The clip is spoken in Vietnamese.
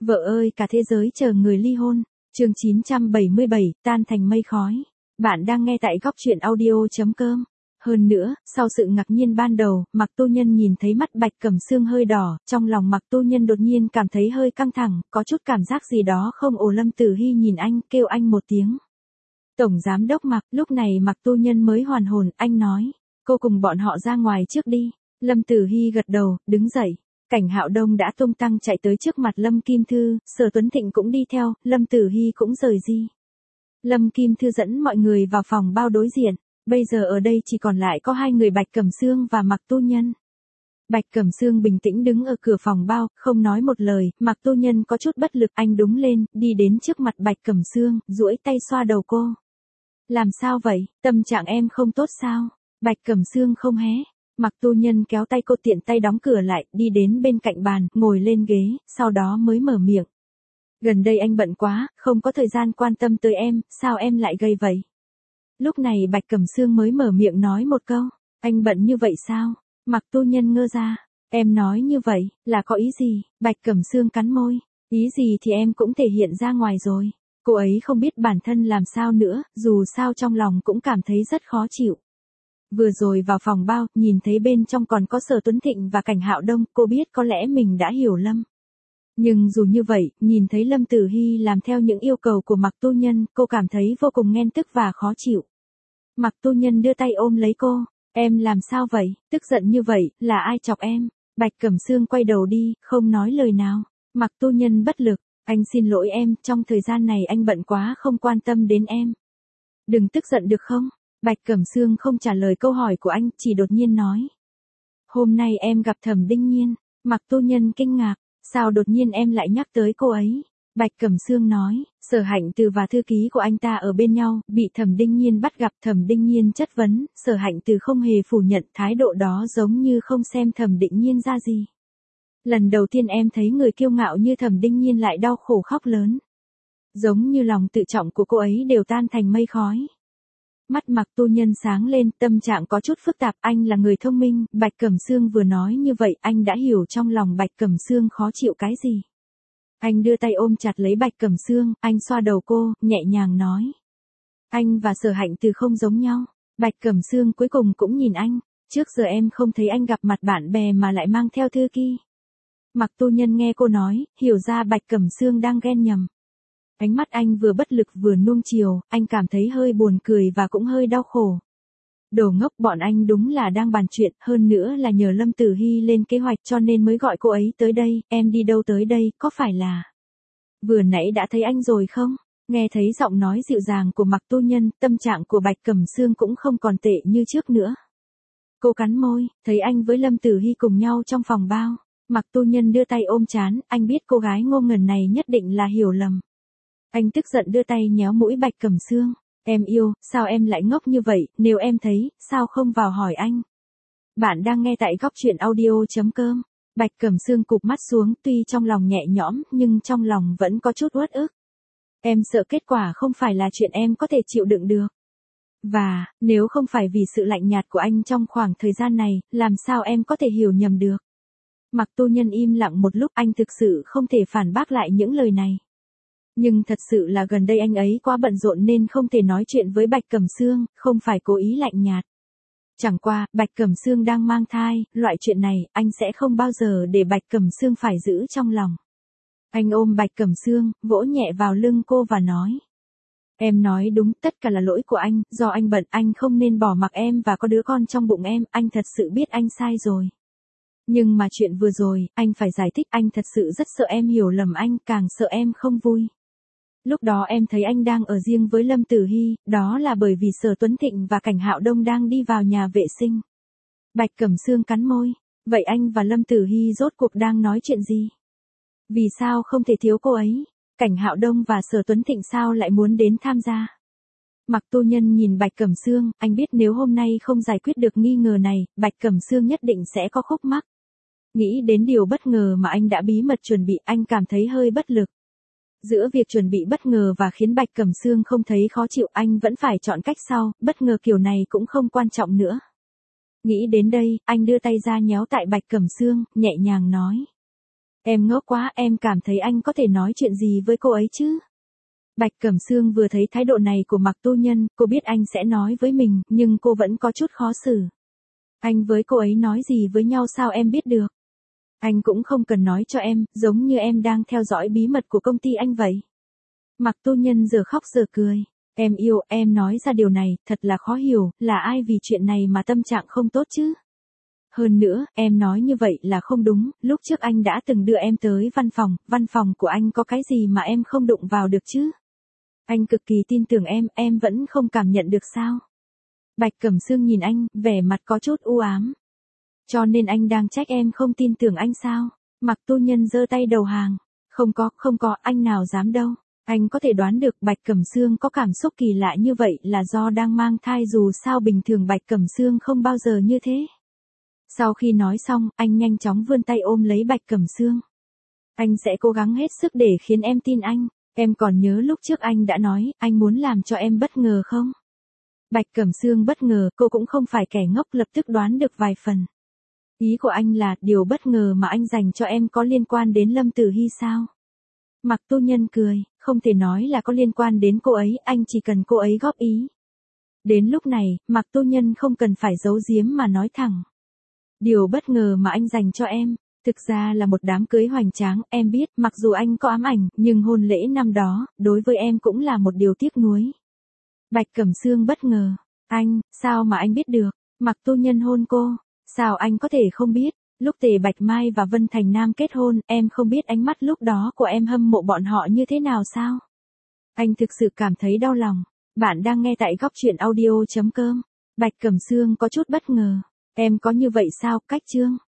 Vợ ơi, cả thế giới chờ người ly hôn. Chương 977, tan thành mây khói. Bạn đang nghe tại góc truyện audio.com. Hơn nữa, sau sự ngạc nhiên ban đầu, Mạc Tu Nhân nhìn thấy mắt Bạch Cẩm Sương hơi đỏ, trong lòng Mạc Tu Nhân đột nhiên cảm thấy hơi căng thẳng, có chút cảm giác gì đó không ổn. Lâm Tử Hy nhìn anh, kêu anh một tiếng. Tổng giám đốc Mạc, lúc này Mạc Tu Nhân mới hoàn hồn, anh nói, cô cùng bọn họ ra ngoài trước đi. Lâm Tử Hy gật đầu, đứng dậy. Cảnh Hạo Đông đã tung tăng chạy tới trước mặt Lâm Kim Thư, Sở Tuấn Thịnh cũng đi theo, Lâm Tử Hy cũng rời đi. Lâm Kim Thư dẫn mọi người vào phòng bao đối diện, bây giờ ở đây chỉ còn lại có hai người Bạch Cẩm Sương và Mạc Tu Nhân. Bạch Cẩm Sương bình tĩnh đứng ở cửa phòng bao, không nói một lời, Mạc Tu Nhân có chút bất lực, anh đúng lên, đi đến trước mặt Bạch Cẩm Sương, duỗi tay xoa đầu cô. Làm sao vậy, tâm trạng em không tốt sao? Bạch Cẩm Sương không hé. Mạc Tu Nhân kéo tay cô tiện tay đóng cửa lại, đi đến bên cạnh bàn, ngồi lên ghế, sau đó mới mở miệng. Gần đây anh bận quá, không có thời gian quan tâm tới em, sao em lại gầy vậy? Lúc này Bạch Cẩm Sương mới mở miệng nói một câu, anh bận như vậy sao? Mạc Tu Nhân ngơ ra, em nói như vậy, là có ý gì? Bạch Cẩm Sương cắn môi, ý gì thì em cũng thể hiện ra ngoài rồi. Cô ấy không biết bản thân làm sao nữa, dù sao trong lòng cũng cảm thấy rất khó chịu. Vừa rồi vào phòng bao, nhìn thấy bên trong còn có Sở Tuấn Thịnh và Cảnh Hạo Đông, cô biết có lẽ mình đã hiểu lầm. Nhưng dù như vậy, nhìn thấy Lâm Tử Hy làm theo những yêu cầu của Mạc Tu Nhân, cô cảm thấy vô cùng ghen tức và khó chịu. Mạc Tu Nhân đưa tay ôm lấy cô, em làm sao vậy, tức giận như vậy, là ai chọc em? Bạch Cẩm Sương quay đầu đi, không nói lời nào. Mạc Tu Nhân bất lực, anh xin lỗi em, trong thời gian này anh bận quá không quan tâm đến em. Đừng tức giận được không? Bạch Cẩm Sương không trả lời câu hỏi của anh, chỉ đột nhiên nói. Hôm nay em gặp Thẩm Đinh Nhiên. Mạc Tu Nhân kinh ngạc, sao đột nhiên em lại nhắc tới cô ấy? Bạch Cẩm Sương nói, Sở Hạnh Từ và thư ký của anh ta ở bên nhau, bị Thẩm Đinh Nhiên bắt gặp. Thẩm Đinh Nhiên chất vấn, Sở Hạnh Từ không hề phủ nhận, thái độ đó giống như không xem Thẩm Đinh Nhiên ra gì. Lần đầu tiên em thấy người kiêu ngạo như Thẩm Đinh Nhiên lại đau khổ khóc lớn. Giống như lòng tự trọng của cô ấy đều tan thành mây khói. Mắt Mạc Tu Nhân sáng lên, tâm trạng có chút phức tạp, anh là người thông minh, Bạch Cẩm Sương vừa nói như vậy, anh đã hiểu trong lòng Bạch Cẩm Sương khó chịu cái gì. Anh đưa tay ôm chặt lấy Bạch Cẩm Sương, anh xoa đầu cô, nhẹ nhàng nói. Anh và Sở Hạnh Từ không giống nhau. Bạch Cẩm Sương cuối cùng cũng nhìn anh, trước giờ em không thấy anh gặp mặt bạn bè mà lại mang theo thư ký. Mạc Tu Nhân nghe cô nói, hiểu ra Bạch Cẩm Sương đang ghen nhầm. Ánh mắt anh vừa bất lực vừa nuông chiều, anh cảm thấy hơi buồn cười và cũng hơi đau khổ. Đồ ngốc, bọn anh đúng là đang bàn chuyện, hơn nữa là nhờ Lâm Tử Hy lên kế hoạch cho nên mới gọi cô ấy tới đây, em đi đâu tới đây, có phải là... Vừa nãy đã thấy anh rồi không? Nghe thấy giọng nói dịu dàng của Mạc Tu Nhân, tâm trạng của Bạch Cẩm Sương cũng không còn tệ như trước nữa. Cô cắn môi, thấy anh với Lâm Tử Hy cùng nhau trong phòng bao. Mạc Tu Nhân đưa tay ôm trán, anh biết cô gái ngô nghần này nhất định là hiểu lầm. Anh tức giận đưa tay nhéo mũi Bạch Cẩm Sương. Em yêu, sao em lại ngốc như vậy, nếu em thấy, sao không vào hỏi anh? Bạn đang nghe tại góc truyện audio.com. Bạch Cẩm Sương cụp mắt xuống, tuy trong lòng nhẹ nhõm, nhưng trong lòng vẫn có chút uất ức. Em sợ kết quả không phải là chuyện em có thể chịu đựng được. Và, nếu không phải vì sự lạnh nhạt của anh trong khoảng thời gian này, làm sao em có thể hiểu nhầm được? Mạc Tu Nhân im lặng một lúc, anh thực sự không thể phản bác lại những lời này. Nhưng thật sự là gần đây anh ấy quá bận rộn nên không thể nói chuyện với Bạch Cẩm Sương, không phải cố ý lạnh nhạt. Chẳng qua, Bạch Cẩm Sương đang mang thai, loại chuyện này, anh sẽ không bao giờ để Bạch Cẩm Sương phải giữ trong lòng. Anh ôm Bạch Cẩm Sương, vỗ nhẹ vào lưng cô và nói. Em nói đúng, tất cả là lỗi của anh, do anh bận, anh không nên bỏ mặc em và có đứa con trong bụng em, anh thật sự biết anh sai rồi. Nhưng mà chuyện vừa rồi, anh phải giải thích, anh thật sự rất sợ em hiểu lầm anh, càng sợ em không vui. Lúc đó em thấy anh đang ở riêng với Lâm Tử Hy, đó là bởi vì Sở Tuấn Thịnh và Cảnh Hạo Đông đang đi vào nhà vệ sinh. Bạch Cẩm Sương cắn môi, vậy anh và Lâm Tử Hy rốt cuộc đang nói chuyện gì? Vì sao không thể thiếu cô ấy? Cảnh Hạo Đông và Sở Tuấn Thịnh sao lại muốn đến tham gia? Mạc Tu Nhân nhìn Bạch Cẩm Sương, anh biết nếu hôm nay không giải quyết được nghi ngờ này, Bạch Cẩm Sương nhất định sẽ có khúc mắc. Nghĩ đến điều bất ngờ mà anh đã bí mật chuẩn bị, anh cảm thấy hơi bất lực. Giữa việc chuẩn bị bất ngờ và khiến Bạch Cẩm Sương không thấy khó chịu, anh vẫn phải chọn cách sau, bất ngờ kiểu này cũng không quan trọng nữa. Nghĩ đến đây, anh đưa tay ra nhéo tại Bạch Cẩm Sương, nhẹ nhàng nói. Em ngốc quá, em cảm thấy anh có thể nói chuyện gì với cô ấy chứ? Bạch Cẩm Sương vừa thấy thái độ này của Mạc Tu Nhân, cô biết anh sẽ nói với mình, nhưng cô vẫn có chút khó xử. Anh với cô ấy nói gì với nhau sao em biết được? Anh cũng không cần nói cho em, giống như em đang theo dõi bí mật của công ty anh vậy. Mạc Tu Nhân giờ khóc giờ cười. Em yêu, em nói ra điều này, thật là khó hiểu, là ai vì chuyện này mà tâm trạng không tốt chứ? Hơn nữa, em nói như vậy là không đúng, lúc trước anh đã từng đưa em tới văn phòng của anh có cái gì mà em không đụng vào được chứ? Anh cực kỳ tin tưởng em vẫn không cảm nhận được sao? Bạch Cẩm Sương nhìn anh, vẻ mặt có chút u ám. Cho nên anh đang trách em không tin tưởng anh sao? Mạc Tu Nhân giơ tay đầu hàng. Không có, anh nào dám đâu. Anh có thể đoán được Bạch Cẩm Sương có cảm xúc kỳ lạ như vậy là do đang mang thai, dù sao bình thường Bạch Cẩm Sương không bao giờ như thế. Sau khi nói xong, anh nhanh chóng vươn tay ôm lấy Bạch Cẩm Sương. Anh sẽ cố gắng hết sức để khiến em tin anh. Em còn nhớ lúc trước anh đã nói, anh muốn làm cho em bất ngờ không? Bạch Cẩm Sương bất ngờ, cô cũng không phải kẻ ngốc, lập tức đoán được vài phần. Ý của anh là, điều bất ngờ mà anh dành cho em có liên quan đến Lâm Tử Hy sao? Mạc Tu Nhân cười, không thể nói là có liên quan đến cô ấy, anh chỉ cần cô ấy góp ý. Đến lúc này, Mạc Tu Nhân không cần phải giấu giếm mà nói thẳng. Điều bất ngờ mà anh dành cho em, thực ra là một đám cưới hoành tráng, em biết, mặc dù anh có ám ảnh, nhưng hôn lễ năm đó, đối với em cũng là một điều tiếc nuối. Bạch Cẩm Sương bất ngờ, anh, sao mà anh biết được, Mạc Tu Nhân hôn cô, sao anh có thể không biết, lúc Tề Bạch Mai và Vân Thành Nam kết hôn, em không biết ánh mắt lúc đó của em hâm mộ bọn họ như thế nào sao? Anh thực sự cảm thấy đau lòng. Bạn đang nghe tại góc truyện audio.com. Bạch Cẩm Sương có chút bất ngờ. Em có như vậy sao, Cách Chương?